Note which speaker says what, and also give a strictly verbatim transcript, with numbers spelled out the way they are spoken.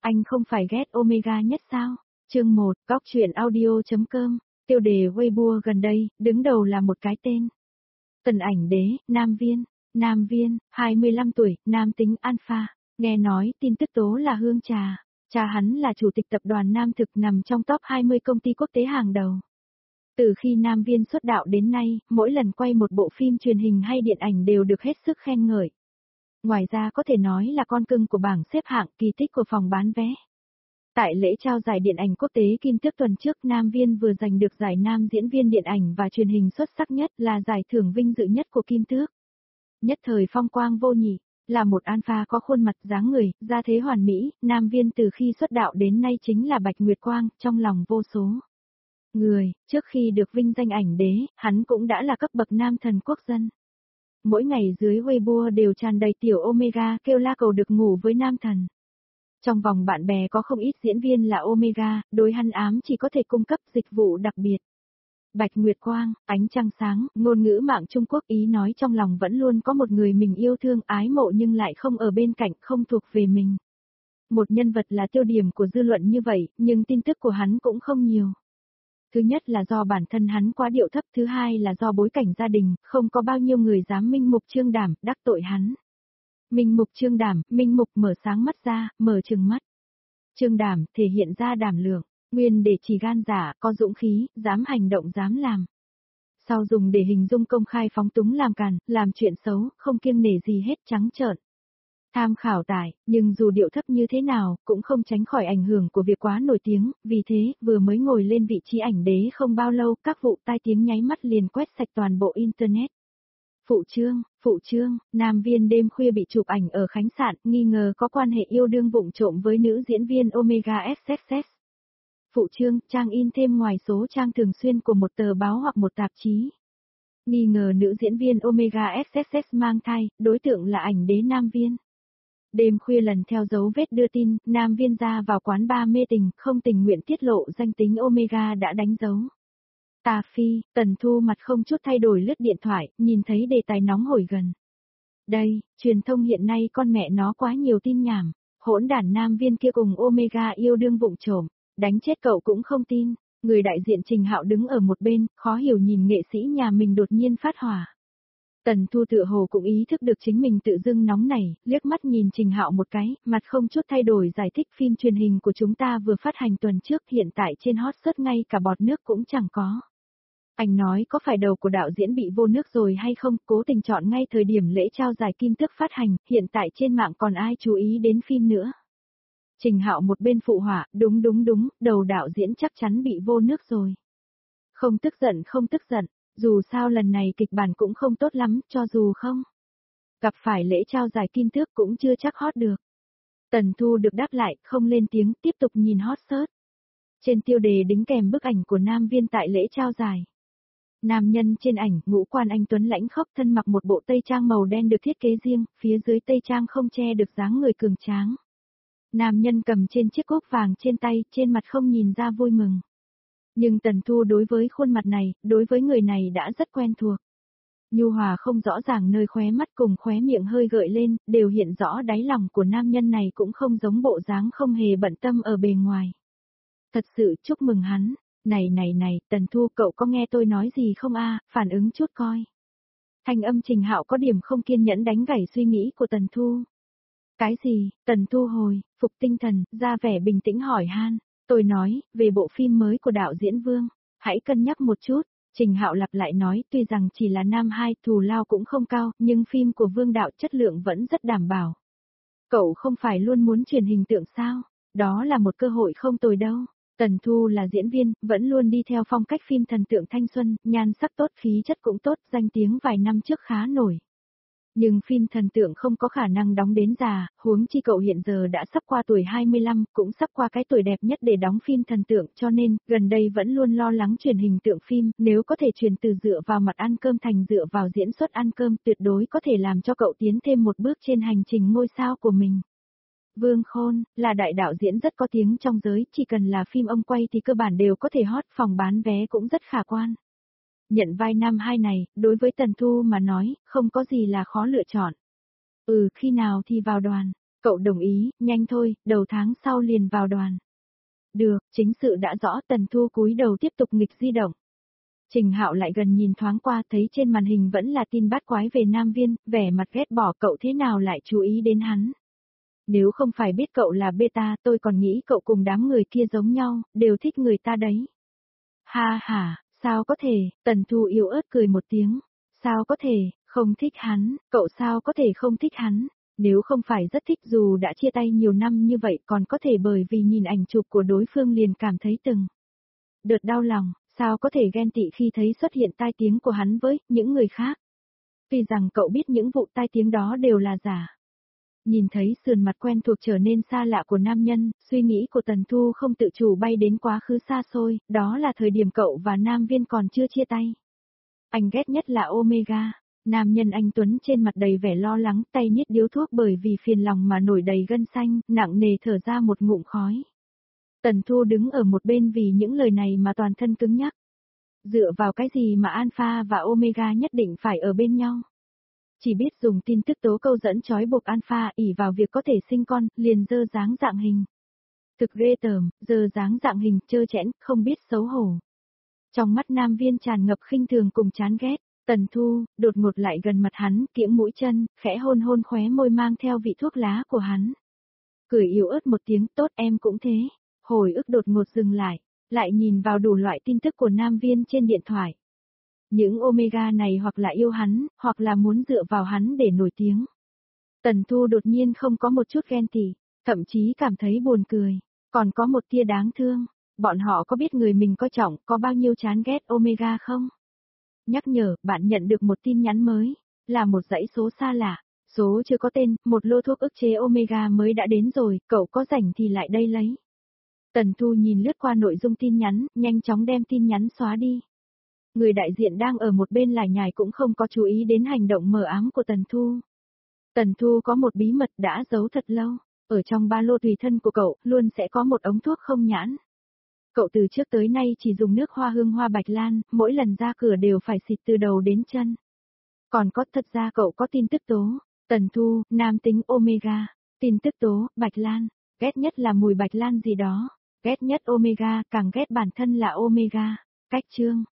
Speaker 1: Anh không phải ghét Omega nhất sao? Chương một, góc truyện audio.com, tiêu đề Weibo gần đây, đứng đầu là một cái tên. Tần Ảnh Đế, Nam Viên, Nam Viên, hai mươi lăm tuổi, nam tính alpha, nghe nói tin tức tố là hương trà, cha hắn là chủ tịch tập đoàn Nam Thực nằm trong top hai mươi công ty quốc tế hàng đầu. Từ khi Nam Viên xuất đạo đến nay, mỗi lần quay một bộ phim truyền hình hay điện ảnh đều được hết sức khen ngợi. Ngoài ra có thể nói là con cưng của bảng xếp hạng kỳ tích của phòng bán vé. Tại lễ trao giải điện ảnh quốc tế Kim Tước tuần trước, Nam Viên vừa giành được giải nam diễn viên điện ảnh và truyền hình xuất sắc nhất, là giải thưởng vinh dự nhất của Kim Tước. Nhất thời phong quang vô nhị, là một alpha có khuôn mặt dáng người, gia thế hoàn mỹ, Nam Viên từ khi xuất đạo đến nay chính là Bạch Nguyệt Quang trong lòng vô số người. Trước khi được vinh danh ảnh đế, hắn cũng đã là cấp bậc nam thần quốc dân. Mỗi ngày dưới Weibo đều tràn đầy tiểu Omega kêu la cầu được ngủ với nam thần. Trong vòng bạn bè có không ít diễn viên là Omega, đối hắn ám chỉ có thể cung cấp dịch vụ đặc biệt. Bạch Nguyệt Quang, ánh trăng sáng, ngôn ngữ mạng Trung Quốc ý nói trong lòng vẫn luôn có một người mình yêu thương ái mộ nhưng lại không ở bên cạnh, không thuộc về mình. Một nhân vật là tiêu điểm của dư luận như vậy, nhưng tin tức của hắn cũng không nhiều. Thứ nhất là do bản thân hắn quá điệu thấp, thứ hai là do bối cảnh gia đình, không có bao nhiêu người dám minh mục trương đảm, đắc tội hắn. Minh mục trương đảm, minh mục mở sáng mắt ra, mở trừng mắt. Trương đảm, thể hiện ra đảm lượng, nguyên để chỉ gan dạ, có dũng khí, dám hành động dám làm. Sau dùng để hình dung công khai phóng túng làm càn, làm chuyện xấu, không kiêng nể gì hết, trắng trợn. Tham khảo tại, nhưng dù điệu thấp như thế nào, cũng không tránh khỏi ảnh hưởng của việc quá nổi tiếng, vì thế, vừa mới ngồi lên vị trí ảnh đế không bao lâu, các vụ tai tiếng nháy mắt liền quét sạch toàn bộ Internet. Phụ trương, phụ trương, Nam Viên đêm khuya bị chụp ảnh ở khách sạn, nghi ngờ có quan hệ yêu đương vụng trộm với nữ diễn viên Omega ét ét ét. Phụ trương, trang in thêm ngoài số trang thường xuyên của một tờ báo hoặc một tạp chí. Nghi ngờ nữ diễn viên Omega ét ét ét mang thai, đối tượng là ảnh đế Nam Viên. Đêm khuya lần theo dấu vết đưa tin, Nam Viên ra vào quán bar mê tình, không tình nguyện tiết lộ danh tính Omega đã đánh dấu. Tà phi, Tần Thu mặt không chút thay đổi lướt điện thoại, nhìn thấy đề tài nóng hổi gần. Đây, truyền thông hiện nay con mẹ nó quá nhiều tin nhảm, hỗn đản Nam Viên kia cùng Omega yêu đương vụng trộm, đánh chết cậu cũng không tin. Người đại diện Trình Hạo đứng ở một bên, khó hiểu nhìn nghệ sĩ nhà mình đột nhiên phát hỏa. Tần Thu tựa hồ cũng ý thức được chính mình tự dưng nóng nảy, liếc mắt nhìn Trình Hạo một cái, mặt không chút thay đổi giải thích phim truyền hình của chúng ta vừa phát hành tuần trước, hiện tại trên hot search ngay cả bọt nước cũng chẳng có. Anh nói có phải đầu của đạo diễn bị vô nước rồi hay không, cố tình chọn ngay thời điểm lễ trao giải Kim Tước phát hành, hiện tại trên mạng còn ai chú ý đến phim nữa. Trình Hạo một bên phụ họa, đúng đúng đúng, đầu đạo diễn chắc chắn bị vô nước rồi. Không tức giận không tức giận, dù sao lần này kịch bản cũng không tốt lắm, cho dù không gặp phải lễ trao giải Kim Tước cũng chưa chắc hot được. Tần Thu được đáp lại, không lên tiếng, tiếp tục nhìn hot search. Trên tiêu đề đính kèm bức ảnh của Nam Viên tại lễ trao giải. Nam nhân trên ảnh, ngũ quan anh tuấn lãnh khốc, thân mặc một bộ tây trang màu đen được thiết kế riêng, phía dưới tây trang không che được dáng người cường tráng. Nam nhân cầm trên chiếc cúp vàng trên tay, trên mặt không nhìn ra vui mừng. Nhưng Tần Thu đối với khuôn mặt này, đối với người này đã rất quen thuộc. Nhu hòa không rõ ràng nơi khóe mắt cùng khóe miệng hơi gợi lên, đều hiện rõ đáy lòng của nam nhân này cũng không giống bộ dáng không hề bận tâm ở bề ngoài. Thật sự chúc mừng hắn. Này này này, Tần Thu, cậu có nghe tôi nói gì không a? Phản ứng chút coi. Thanh âm Trình Hạo có điểm không kiên nhẫn đánh gãy suy nghĩ của Tần Thu. Cái gì? Tần Thu hồi, phục tinh thần, ra vẻ bình tĩnh hỏi han. Tôi nói, về bộ phim mới của đạo diễn Vương, hãy cân nhắc một chút. Trình Hạo lặp lại nói, tuy rằng chỉ là nam hai, thù lao cũng không cao, nhưng phim của Vương đạo chất lượng vẫn rất đảm bảo. Cậu không phải luôn muốn truyền hình tượng sao? Đó là một cơ hội không tồi đâu. Tần Thu là diễn viên, vẫn luôn đi theo phong cách phim thần tượng thanh xuân, nhan sắc tốt, khí chất cũng tốt, danh tiếng vài năm trước khá nổi. Nhưng phim thần tượng không có khả năng đóng đến già, huống chi cậu hiện giờ đã sắp qua tuổi hai mươi lăm, cũng sắp qua cái tuổi đẹp nhất để đóng phim thần tượng, cho nên, gần đây vẫn luôn lo lắng truyền hình tượng phim, nếu có thể chuyển từ dựa vào mặt ăn cơm thành dựa vào diễn xuất ăn cơm, tuyệt đối có thể làm cho cậu tiến thêm một bước trên hành trình ngôi sao của mình. Vương Khôn, là đại đạo diễn rất có tiếng trong giới, chỉ cần là phim ông quay thì cơ bản đều có thể hot, phòng bán vé cũng rất khả quan. Nhận vai năm hai này, đối với Tần Thu mà nói, không có gì là khó lựa chọn. Ừ, khi nào thì vào đoàn. Cậu đồng ý, nhanh thôi, đầu tháng sau liền vào đoàn. Được, chính sự đã rõ. Tần Thu cúi đầu tiếp tục nghịch di động. Trình Hạo lại gần nhìn thoáng qua thấy trên màn hình vẫn là tin bát quái về Nam Viên, vẻ mặt ghét bỏ. Cậu thế nào lại chú ý đến hắn. Nếu không phải biết cậu là beta tôi còn nghĩ cậu cùng đám người kia giống nhau, đều thích người ta đấy. Ha ha, sao có thể, Tần Thu yếu ớt cười một tiếng. Sao có thể, không thích hắn, cậu sao có thể không thích hắn. Nếu không phải rất thích dù đã chia tay nhiều năm như vậy còn có thể bởi vì nhìn ảnh chụp của đối phương liền cảm thấy từng đợt đau lòng, sao có thể ghen tị khi thấy xuất hiện tai tiếng của hắn với những người khác. Tuy rằng cậu biết những vụ tai tiếng đó đều là giả. Nhìn thấy sườn mặt quen thuộc trở nên xa lạ của nam nhân, suy nghĩ của Tần Thu không tự chủ bay đến quá khứ xa xôi, đó là thời điểm cậu và Nam Viên còn chưa chia tay. Anh ghét nhất là Omega. Nam nhân anh Tuấn trên mặt đầy vẻ lo lắng, tay niết điếu thuốc bởi vì phiền lòng mà nổi đầy gân xanh, nặng nề thở ra một ngụm khói. Tần Thu đứng ở một bên vì những lời này mà toàn thân cứng nhắc. Dựa vào cái gì mà Alpha và Omega nhất định phải ở bên nhau? Chỉ biết dùng tin tức tố câu dẫn trói buộc Alpha ỷ vào việc có thể sinh con, liền dơ dáng dạng hình. Thực ghê tởm, dơ dáng dạng hình, trơ trẽn, không biết xấu hổ. Trong mắt Nam Viên tràn ngập khinh thường cùng chán ghét. Tần Thu, đột ngột lại gần mặt hắn, kiễng mũi chân, khẽ hôn hôn khóe môi mang theo vị thuốc lá của hắn. Cười yếu ớt một tiếng, tốt em cũng thế. Hồi ức đột ngột dừng lại, lại nhìn vào đủ loại tin tức của Nam Viên trên điện thoại. Những Omega này hoặc là yêu hắn, hoặc là muốn dựa vào hắn để nổi tiếng. Tần Thu đột nhiên không có một chút ghen tị, thậm chí cảm thấy buồn cười, còn có một tia đáng thương. Bọn họ có biết người mình coi trọng có bao nhiêu chán ghét Omega không? Nhắc nhở, bạn nhận được một tin nhắn mới, là một dãy số xa lạ, số chưa có tên, một lô thuốc ức chế Omega mới đã đến rồi, cậu có rảnh thì lại đây lấy. Tần Thu nhìn lướt qua nội dung tin nhắn, nhanh chóng đem tin nhắn xóa đi. Người đại diện đang ở một bên lải nhải cũng không có chú ý đến hành động mờ ám của Tần Thu. Tần Thu có một bí mật đã giấu thật lâu, ở trong ba lô tùy thân của cậu, luôn sẽ có một ống thuốc không nhãn. Cậu từ trước tới nay chỉ dùng nước hoa hương hoa bạch lan, mỗi lần ra cửa đều phải xịt từ đầu đến chân. Còn có thật ra cậu có tin tức tố, Tần Thu, nam tính Omega, tin tức tố, bạch lan, ghét nhất là mùi bạch lan gì đó, ghét nhất Omega, càng ghét bản thân là Omega, cách chương.